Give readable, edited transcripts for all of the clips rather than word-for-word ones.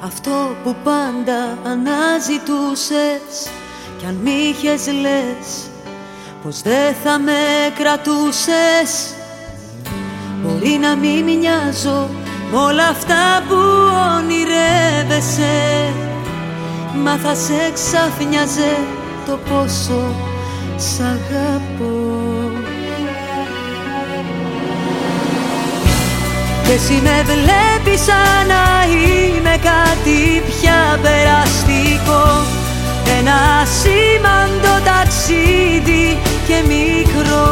αυτό που πάντα αναζητούσες. Κι αν μ' είχες λες πως δεν θα με κρατούσες, μπορεί να μην μοιάζω μ' όλα αυτά που ονειρεύεσαι, μα θα σε ξαφνιάζε το πόσο σ' αγαπώ. Και εσύ με βλέπεις σαν να είμαι κάτι πια περαστικό, ένα σήμαντο ταξίδι και μικρό.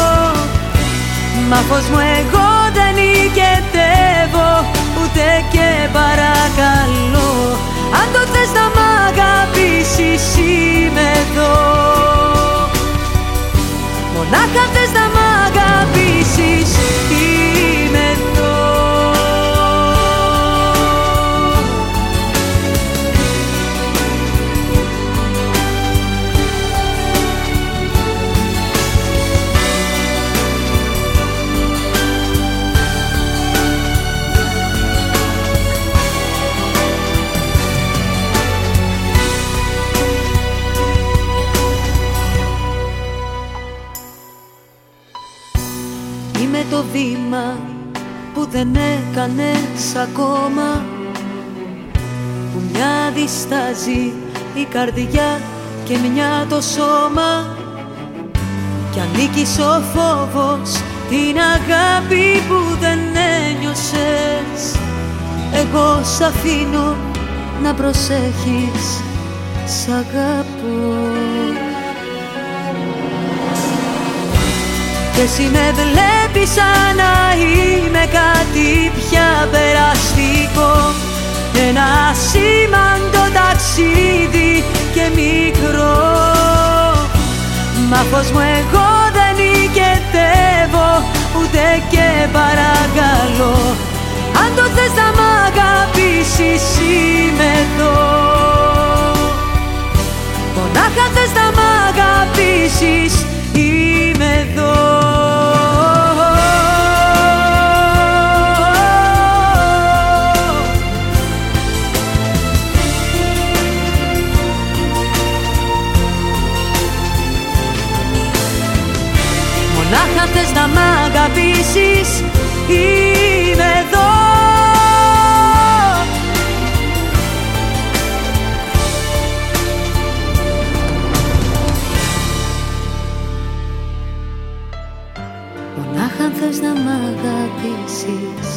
Μα φως μου εγώ δεν νικετεύω, ούτε και παρακαλώ. Αν το θες να μ' αγαπήσεις είμαι εδώ. Μονάχα θες να μ' αγαπήσεις είμαι εδώ. Είμαι το βήμα που δεν έκανες ακόμα, που μια διστάζει η καρδιά και μια το σώμα. Κι ανήκεις ο φόβος, την αγάπη που δεν ένιωσες. Εγώ σ' αφήνω να προσέχεις, σ' αγαπώ. Και εσύ με βλέπεις σαν να είμαι κάτι πια περαστικό, ένα σήμαντο ταξίδι και μικρό. Μα φως μου εγώ δεν νικετεύω, ούτε και παρακαλώ. Αν το θες να μ' αγαπήσεις είμαι εδώ. Μονάχα θες να μ' αγαπήσεις είμαι εδώ. Μονάχα θες να μ' αγαπήσεις είμαι εδώ. Μονάχα θες να μ' αγαπήσεις